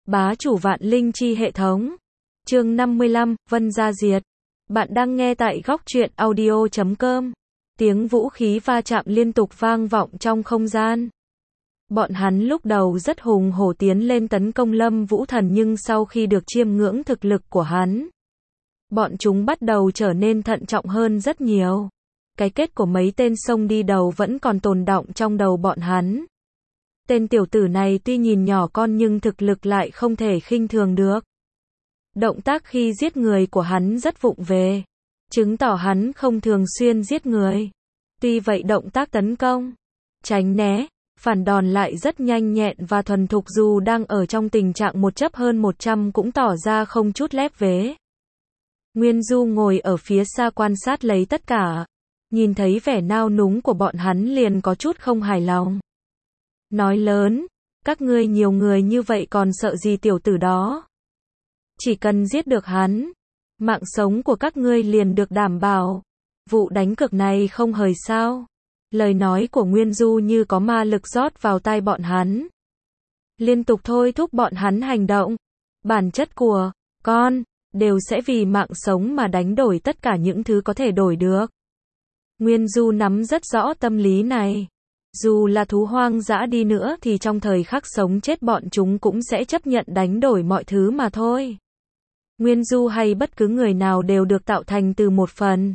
Bá chủ vạn linh chi hệ thống. Chương 55, Vân Gia Diệt. Bạn đang nghe tại góc truyện audio.com. Tiếng vũ khí va chạm liên tục vang vọng trong không gian. Bọn hắn lúc đầu rất hùng hổ tiến lên tấn công Lâm Vũ Thần, nhưng sau khi được chiêm ngưỡng thực lực của hắn, bọn chúng bắt đầu trở nên thận trọng hơn rất nhiều. Cái kết của mấy tên xông đi đầu vẫn còn tồn đọng trong đầu bọn hắn. Tên tiểu tử này tuy nhìn nhỏ con nhưng thực lực lại không thể khinh thường được. Động tác khi giết người của hắn rất vụng về, chứng tỏ hắn không thường xuyên giết người. Tuy vậy động tác tấn công, tránh né, phản đòn lại rất nhanh nhẹn và thuần thục, dù đang ở trong tình trạng một chấp hơn 100 cũng tỏ ra không chút lép vế. Nguyên Du ngồi ở phía xa quan sát lấy tất cả, nhìn thấy vẻ nao núng của bọn hắn liền có chút không hài lòng. Nói lớn, các ngươi nhiều người như vậy còn sợ gì tiểu tử đó? Chỉ cần giết được hắn, mạng sống của các ngươi liền được đảm bảo. Vụ đánh cược này không hời sao? Lời nói của Nguyên Du như có ma lực rót vào tai bọn hắn, liên tục thôi thúc bọn hắn hành động. Bản chất của con đều sẽ vì mạng sống mà đánh đổi tất cả những thứ có thể đổi được. Nguyên Du nắm rất rõ tâm lý này. Dù là thú hoang dã đi nữa thì trong thời khắc sống chết bọn chúng cũng sẽ chấp nhận đánh đổi mọi thứ mà thôi. Nguyên Du hay bất cứ người nào đều được tạo thành từ một phần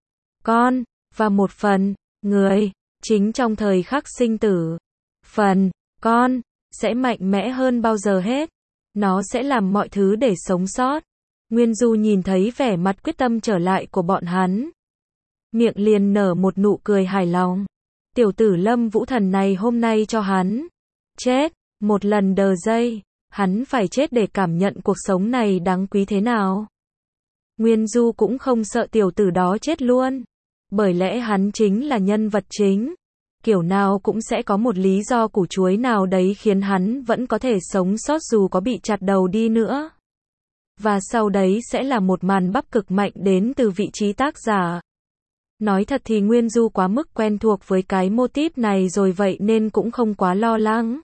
con và một phần người. Chính trong thời khắc sinh tử, phần con sẽ mạnh mẽ hơn bao giờ hết. Nó sẽ làm mọi thứ để sống sót. Nguyên Du nhìn thấy vẻ mặt quyết tâm trở lại của bọn hắn, miệng liền nở một nụ cười hài lòng. Tiểu tử Lâm Vũ Thần này hôm nay cho hắn chết một lần đờ giây, hắn phải chết để cảm nhận cuộc sống này đáng quý thế nào. Nguyên Du cũng không sợ tiểu tử đó chết luôn, bởi lẽ hắn chính là nhân vật chính, kiểu nào cũng sẽ có một lý do củ chuối nào đấy khiến hắn vẫn có thể sống sót dù có bị chặt đầu đi nữa. Và sau đấy sẽ là một màn bắp cực mạnh đến từ vị trí tác giả. Nói thật thì Nguyên Du quá mức quen thuộc với cái mô típ này rồi, vậy nên cũng không quá lo lắng.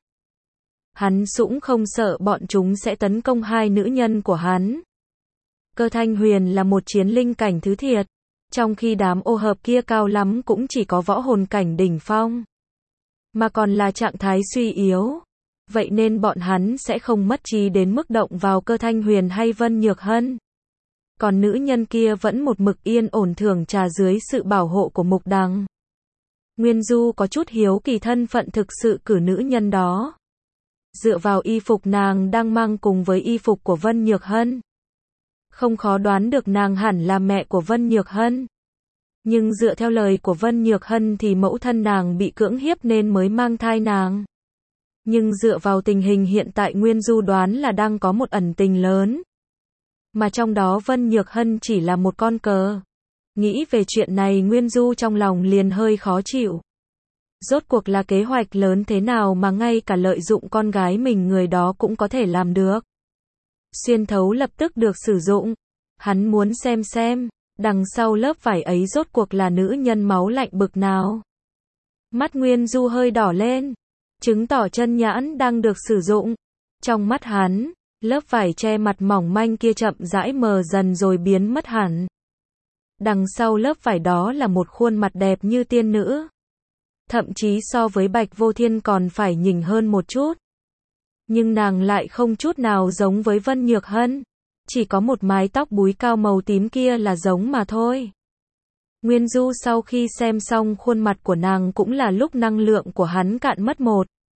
Hắn cũng không sợ bọn chúng sẽ tấn công hai nữ nhân của hắn. Cơ Thanh Huyền là một chiến linh cảnh thứ thiệt, trong khi đám ô hợp kia cao lắm cũng chỉ có võ hồn cảnh đỉnh phong, mà còn là trạng thái suy yếu. Vậy nên bọn hắn sẽ không mất trí đến mức động vào Cơ Thanh Huyền hay Vân Nhược Hân. Còn nữ nhân kia vẫn một mực yên ổn thưởng trà dưới sự bảo hộ của Mục Đằng. Nguyên Du có chút hiếu kỳ thân phận thực sự của nữ nhân đó. Dựa vào y phục nàng đang mang cùng với y phục của Vân Nhược Hân, không khó đoán được nàng hẳn là mẹ của Vân Nhược Hân. Nhưng dựa theo lời của Vân Nhược Hân thì mẫu thân nàng bị cưỡng hiếp nên mới mang thai nàng. Nhưng dựa vào tình hình hiện tại Nguyên Du đoán là đang có một ẩn tình lớn, mà trong đó Vân Nhược Hân chỉ là một con cờ. Nghĩ về chuyện này Nguyên Du trong lòng liền hơi khó chịu. Rốt cuộc là kế hoạch lớn thế nào mà ngay cả lợi dụng con gái mình người đó cũng có thể làm được. Xuyên thấu lập tức được sử dụng. Hắn muốn xem đằng sau lớp vải ấy rốt cuộc là nữ nhân máu lạnh bực nào. Mắt Nguyên Du hơi đỏ lên, chứng tỏ chân nhãn đang được sử dụng. Trong mắt hắn, lớp vải che mặt mỏng manh kia chậm rãi mờ dần rồi biến mất hẳn. Đằng sau lớp vải đó là một khuôn mặt đẹp như tiên nữ. Thậm chí so với Bạch Vô Thiên còn phải nhỉnh hơn một chút. Nhưng nàng lại không chút nào giống với Vân Nhược Hân. Chỉ có một mái tóc búi cao màu tím kia là giống mà thôi. Nguyên Du sau khi xem xong khuôn mặt của nàng cũng là lúc năng lượng của hắn cạn mất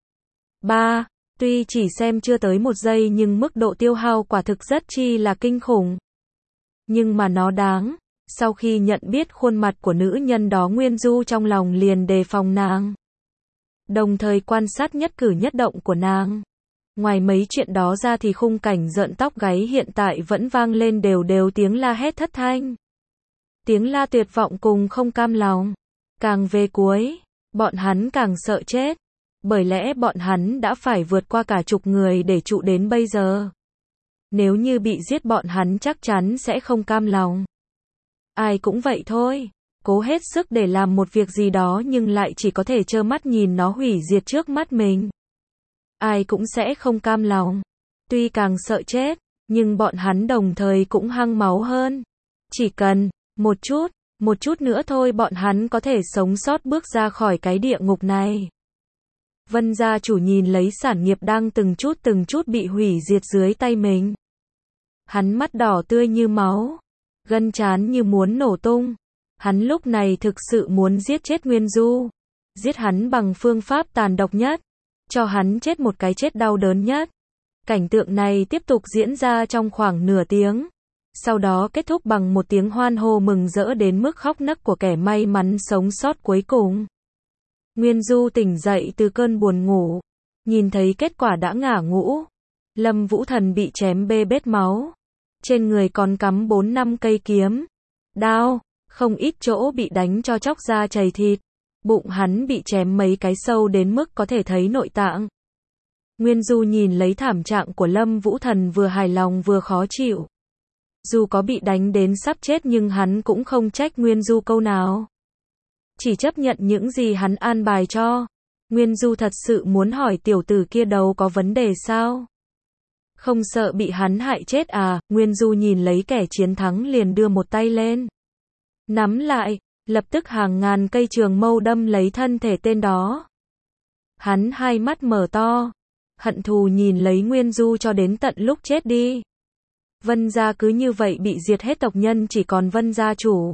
1/3. Tuy chỉ xem chưa tới 1 giây nhưng mức độ tiêu hao quả thực rất chi là kinh khủng. Nhưng mà nó đáng. Sau khi nhận biết khuôn mặt của nữ nhân đó Nguyên Du trong lòng liền đề phòng nàng, đồng thời quan sát nhất cử nhất động của nàng. Ngoài mấy chuyện đó ra thì khung cảnh rợn tóc gáy hiện tại vẫn vang lên đều đều tiếng la hét thất thanh. Tiếng la tuyệt vọng cùng không cam lòng. Càng về cuối, bọn hắn càng sợ chết. Bởi lẽ bọn hắn đã phải vượt qua cả chục người để trụ đến bây giờ. Nếu như bị giết bọn hắn chắc chắn sẽ không cam lòng. Ai cũng vậy thôi, cố hết sức để làm một việc gì đó nhưng lại chỉ có thể trơ mắt nhìn nó hủy diệt trước mắt mình. Ai cũng sẽ không cam lòng. Tuy càng sợ chết, nhưng bọn hắn đồng thời cũng hăng máu hơn. Chỉ cần một chút nữa thôi bọn hắn có thể sống sót bước ra khỏi cái địa ngục này. Vân gia chủ nhìn lấy sản nghiệp đang từng chút bị hủy diệt dưới tay mình. Hắn mắt đỏ tươi như máu, gân trán như muốn nổ tung. Hắn lúc này thực sự muốn giết chết Nguyên Du. Giết hắn bằng phương pháp tàn độc nhất. Cho hắn chết một cái chết đau đớn nhất. Cảnh tượng này tiếp tục diễn ra trong khoảng nửa tiếng. Sau đó kết thúc bằng một tiếng hoan hô mừng rỡ đến mức khóc nấc của kẻ may mắn sống sót cuối cùng. Nguyên Du tỉnh dậy từ cơn buồn ngủ. Nhìn thấy kết quả đã ngả ngũ. Lâm Vũ Thần bị chém bê bết máu. Trên người còn cắm 4-5 cây kiếm. Đao, không ít chỗ bị đánh cho chóc da chảy thịt. Bụng hắn bị chém mấy cái sâu đến mức có thể thấy nội tạng. Nguyên Du nhìn lấy thảm trạng của Lâm Vũ Thần vừa hài lòng vừa khó chịu. Dù có bị đánh đến sắp chết nhưng hắn cũng không trách Nguyên Du câu nào. Chỉ chấp nhận những gì hắn an bài cho. Nguyên Du thật sự muốn hỏi tiểu tử kia đâu có vấn đề sao? Không sợ bị hắn hại chết à? Nguyên Du nhìn lấy kẻ chiến thắng liền đưa một tay lên. Nắm lại, lập tức hàng ngàn cây trường mâu đâm lấy thân thể tên đó. Hắn hai mắt mở to, hận thù nhìn lấy Nguyên Du cho đến tận lúc chết đi. Vân gia cứ như vậy bị diệt hết, tộc nhân chỉ còn Vân gia chủ.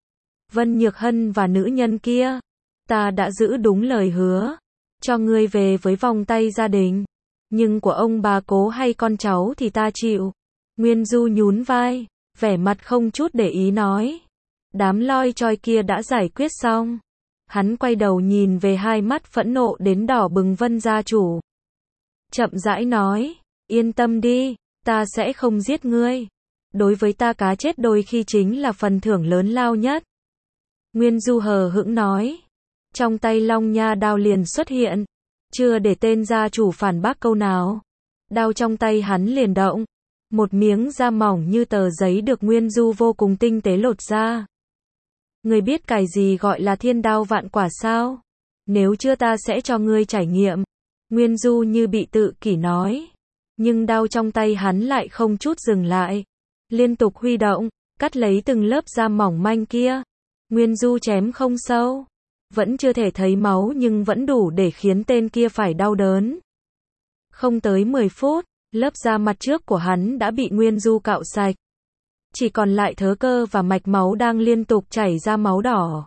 Vân Nhược Hân và nữ nhân kia, ta đã giữ đúng lời hứa, cho ngươi về với vòng tay gia đình, nhưng của ông bà cố hay con cháu thì ta chịu. Nguyên Du nhún vai, vẻ mặt không chút để ý nói. Đám loi choi kia đã giải quyết xong. Hắn quay đầu nhìn về hai mắt phẫn nộ đến đỏ bừng Vân gia chủ. Chậm rãi nói, yên tâm đi, ta sẽ không giết ngươi. Đối với ta cá chết đôi khi chính là phần thưởng lớn lao nhất. Nguyên Du hờ hững nói. Trong tay Long Nha đao liền xuất hiện. Chưa để tên gia chủ phản bác câu nào. Đao trong tay hắn liền động. Một miếng da mỏng như tờ giấy được Nguyên Du vô cùng tinh tế lột ra. Ngươi biết cái gì gọi là thiên đao vạn quả sao? Nếu chưa ta sẽ cho ngươi trải nghiệm. Nguyên Du như bị tự kỷ nói. Nhưng đao trong tay hắn lại không chút dừng lại. Liên tục huy động, cắt lấy từng lớp da mỏng manh kia. Nguyên Du chém không sâu. Vẫn chưa thể thấy máu nhưng vẫn đủ để khiến tên kia phải đau đớn. Không tới 10 phút, lớp da mặt trước của hắn đã bị Nguyên Du cạo sạch. Chỉ còn lại thớ cơ và mạch máu đang liên tục chảy ra máu đỏ.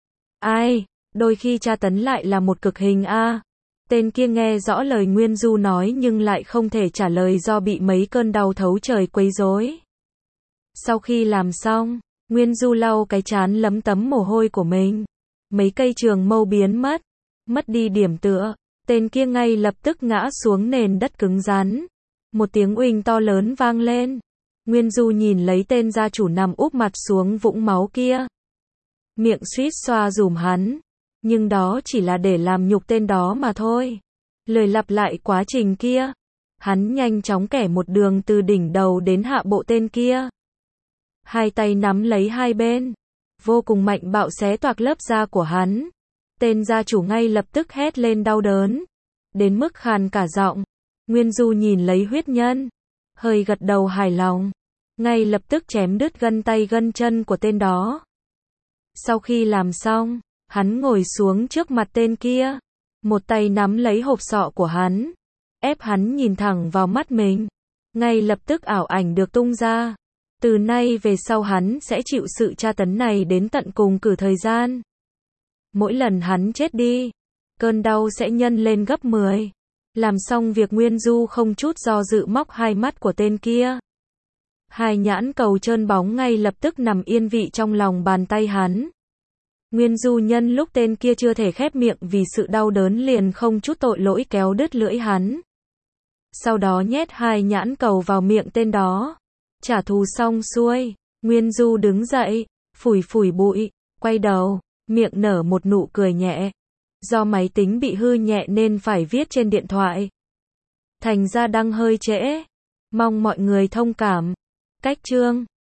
Ai, đôi khi tra tấn lại là một cực hình a. Tên kia nghe rõ lời Nguyên Du nói nhưng lại không thể trả lời do bị mấy cơn đau thấu trời quấy rối. Sau khi làm xong, Nguyên Du lau cái trán lấm tấm mồ hôi của mình. Mấy cây trường mâu biến mất, mất đi điểm tựa, tên kia ngay lập tức ngã xuống nền đất cứng rắn. Một tiếng uỳnh to lớn vang lên. Nguyên Du nhìn lấy tên gia chủ nằm úp mặt xuống vũng máu kia. Miệng suýt xoa dùm hắn. Nhưng đó chỉ là để làm nhục tên đó mà thôi. Lời lặp lại quá trình kia. Hắn nhanh chóng kẻ một đường từ đỉnh đầu đến hạ bộ tên kia. Hai tay nắm lấy hai bên. Vô cùng mạnh bạo xé toạc lớp da của hắn. Tên gia chủ ngay lập tức hét lên đau đớn. Đến mức khàn cả giọng. Nguyên Du nhìn lấy huyết nhân. Hơi gật đầu hài lòng. Ngay lập tức chém đứt gân tay gân chân của tên đó. Sau khi làm xong, hắn ngồi xuống trước mặt tên kia. Một tay nắm lấy hộp sọ của hắn. Ép hắn nhìn thẳng vào mắt mình. Ngay lập tức ảo ảnh được tung ra. Từ nay về sau hắn sẽ chịu sự tra tấn này đến tận cùng cử thời gian. Mỗi lần hắn chết đi, cơn đau sẽ nhân lên gấp 10. Làm xong việc Nguyên Du không chút do dự móc hai mắt của tên kia. Hai nhãn cầu trơn bóng ngay lập tức nằm yên vị trong lòng bàn tay hắn. Nguyên Du nhân lúc tên kia chưa thể khép miệng vì sự đau đớn liền không chút tội lỗi kéo đứt lưỡi hắn. Sau đó nhét hai nhãn cầu vào miệng tên đó. Trả thù xong xuôi, Nguyên Du đứng dậy, phủi phủi bụi, quay đầu, miệng nở một nụ cười nhẹ. Do máy tính bị hư nhẹ nên phải viết trên điện thoại. Thành ra đăng hơi trễ. Mong mọi người thông cảm. Cách chương